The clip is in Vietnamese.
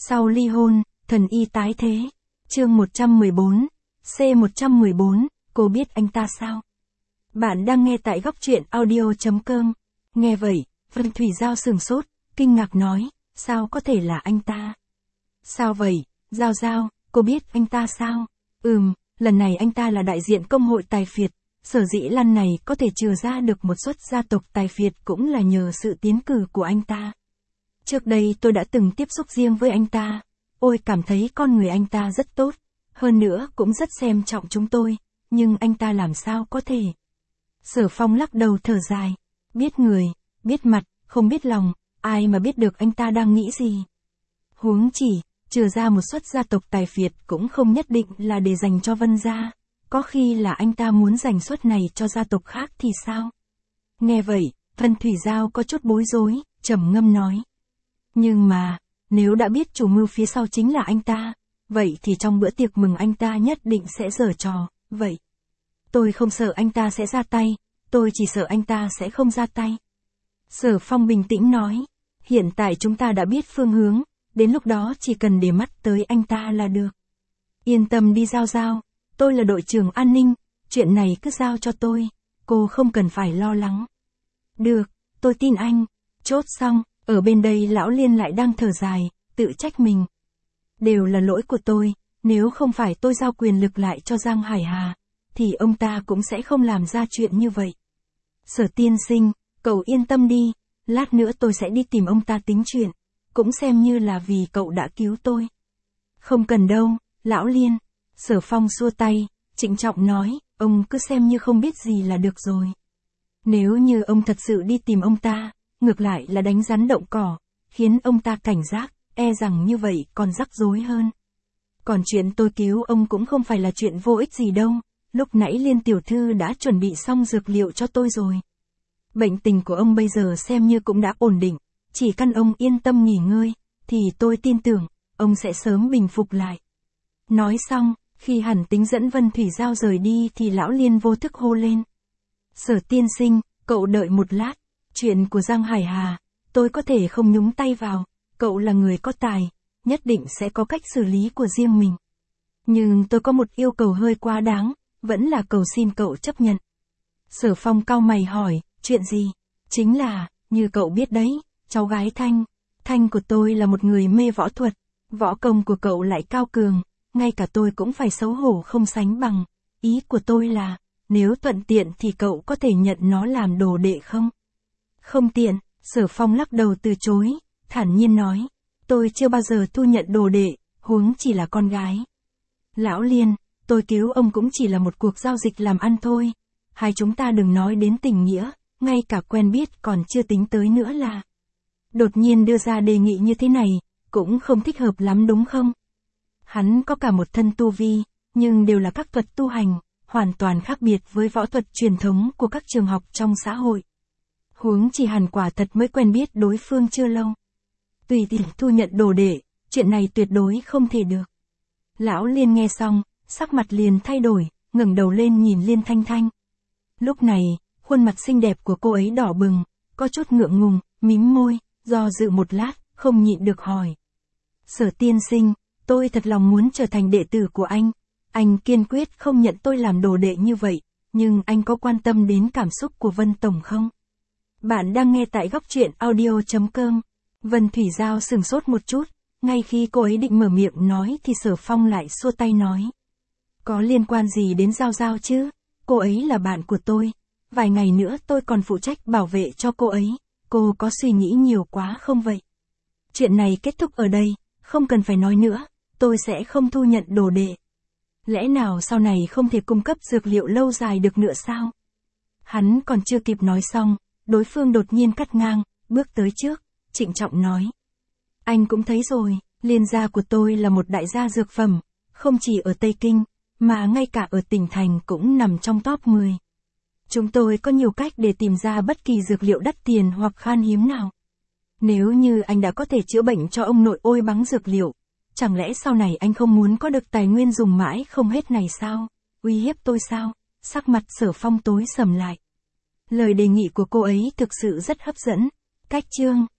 Sau ly hôn, thần y tái thế. Chương 114, C114, cô biết anh ta sao? Bạn đang nghe tại góc truyện audio.com. Nghe vậy, Vân Thủy Giao sửng sốt, kinh ngạc nói, sao có thể là anh ta? Sao vậy, Giao Giao, cô biết anh ta sao? Lần này anh ta là đại diện công hội tài phiệt, sở dĩ lần này có thể trừ ra được một suất gia tộc tài phiệt cũng là nhờ sự tiến cử của anh ta. Trước đây tôi đã từng tiếp xúc riêng với anh ta, ôi cảm thấy con người anh ta rất tốt, hơn nữa cũng rất xem trọng chúng tôi, nhưng anh ta làm sao có thể? Sở Phong lắc đầu thở dài, biết người, biết mặt, không biết lòng, ai mà biết được anh ta đang nghĩ gì. Huống chỉ, trừ ra một suất gia tộc tài phiệt cũng không nhất định là để dành cho Vân gia, có khi là anh ta muốn dành suất này cho gia tộc khác thì sao? Nghe vậy, Vân Thủy Giao có chút bối rối, trầm ngâm nói. Nhưng mà, nếu đã biết chủ mưu phía sau chính là anh ta, vậy thì trong bữa tiệc mừng anh ta nhất định sẽ giở trò, vậy. Tôi không sợ anh ta sẽ ra tay, tôi chỉ sợ anh ta sẽ không ra tay. Sở Phong bình tĩnh nói, hiện tại chúng ta đã biết phương hướng, đến lúc đó chỉ cần để mắt tới anh ta là được. Yên tâm đi Giao Giao, tôi là đội trưởng an ninh, chuyện này cứ giao cho tôi, cô không cần phải lo lắng. Được, tôi tin anh. Chốt xong, ở bên đây lão Liên lại đang thở dài, tự trách mình. Đều là lỗi của tôi, nếu không phải tôi giao quyền lực lại cho Giang Hải Hà, thì ông ta cũng sẽ không làm ra chuyện như vậy. Sở tiên sinh, cậu yên tâm đi, lát nữa tôi sẽ đi tìm ông ta tính chuyện, cũng xem như là vì cậu đã cứu tôi. Không cần đâu, lão Liên. Sở Phong xua tay, trịnh trọng nói, ông cứ xem như không biết gì là được rồi. Nếu như ông thật sự đi tìm ông ta, ngược lại là đánh rắn động cỏ, khiến ông ta cảnh giác, e rằng như vậy còn rắc rối hơn. Còn chuyện tôi cứu ông cũng không phải là chuyện vô ích gì đâu, lúc nãy Liên tiểu thư đã chuẩn bị xong dược liệu cho tôi rồi. Bệnh tình của ông bây giờ xem như cũng đã ổn định, chỉ cần ông yên tâm nghỉ ngơi, thì tôi tin tưởng, ông sẽ sớm bình phục lại. Nói xong, khi hẳn tính dẫn Vân Thủy Giao rời đi thì lão Liên vô thức hô lên. Sở tiên sinh, cậu đợi một lát, chuyện của Giang Hải Hà, tôi có thể không nhúng tay vào, cậu là người có tài, nhất định sẽ có cách xử lý của riêng mình. Nhưng tôi có một yêu cầu hơi quá đáng, vẫn là cầu xin cậu chấp nhận. Sở Phong cau mày hỏi, chuyện gì? Chính là, như cậu biết đấy, cháu gái Thanh của tôi là một người mê võ thuật, võ công của cậu lại cao cường, ngay cả tôi cũng phải xấu hổ không sánh bằng. Ý của tôi là, nếu thuận tiện thì cậu có thể nhận nó làm đồ đệ không? Không tiện, Sở Phong lắc đầu từ chối, thản nhiên nói, tôi chưa bao giờ thu nhận đồ đệ, huống chỉ là con gái. Lão Liên, tôi cứu ông cũng chỉ là một cuộc giao dịch làm ăn thôi, hai chúng ta đừng nói đến tình nghĩa, ngay cả quen biết còn chưa tính tới nữa là. Đột nhiên đưa ra đề nghị như thế này, cũng không thích hợp lắm đúng không? Hắn có cả một thân tu vi, nhưng đều là các thuật tu hành, hoàn toàn khác biệt với võ thuật truyền thống của các trường học trong xã hội. Huống chỉ hẳn quả thật mới quen biết đối phương chưa lâu. Tùy tiện thu nhận đồ đệ, chuyện này tuyệt đối không thể được. Lão Liên nghe xong, sắc mặt liền thay đổi, ngẩng đầu lên nhìn Liên Thanh. Lúc này, khuôn mặt xinh đẹp của cô ấy đỏ bừng, có chút ngượng ngùng, mím môi, do dự một lát, không nhịn được hỏi. Sở tiên sinh, tôi thật lòng muốn trở thành đệ tử của anh kiên quyết không nhận tôi làm đồ đệ như vậy, nhưng anh có quan tâm đến cảm xúc của Vân Tổng không? Bạn đang nghe tại góc truyện audio.com. Vân Thủy Giao sửng sốt một chút, ngay khi cô ấy định mở miệng nói thì Sở Phong lại xua tay nói. Có liên quan gì đến Giao Giao chứ? Cô ấy là bạn của tôi, vài ngày nữa tôi còn phụ trách bảo vệ cho cô ấy, cô có suy nghĩ nhiều quá không vậy? Chuyện này kết thúc ở đây, không cần phải nói nữa, tôi sẽ không thu nhận đồ đệ. Lẽ nào sau này không thể cung cấp dược liệu lâu dài được nữa sao? Hắn còn chưa kịp nói xong, đối phương đột nhiên cắt ngang, bước tới trước, trịnh trọng nói. Anh cũng thấy rồi, Liên gia của tôi là một đại gia dược phẩm, không chỉ ở Tây Kinh, mà ngay cả ở tỉnh thành cũng nằm trong top 10. Chúng tôi có nhiều cách để tìm ra bất kỳ dược liệu đắt tiền hoặc khan hiếm nào. Nếu như anh đã có thể chữa bệnh cho ông nội ôi bằng dược liệu, chẳng lẽ sau này anh không muốn có được tài nguyên dùng mãi không hết này sao? Uy hiếp tôi sao? Sắc mặt Sở Phong tối sầm lại. Lời đề nghị của cô ấy thực sự rất hấp dẫn. Cách chương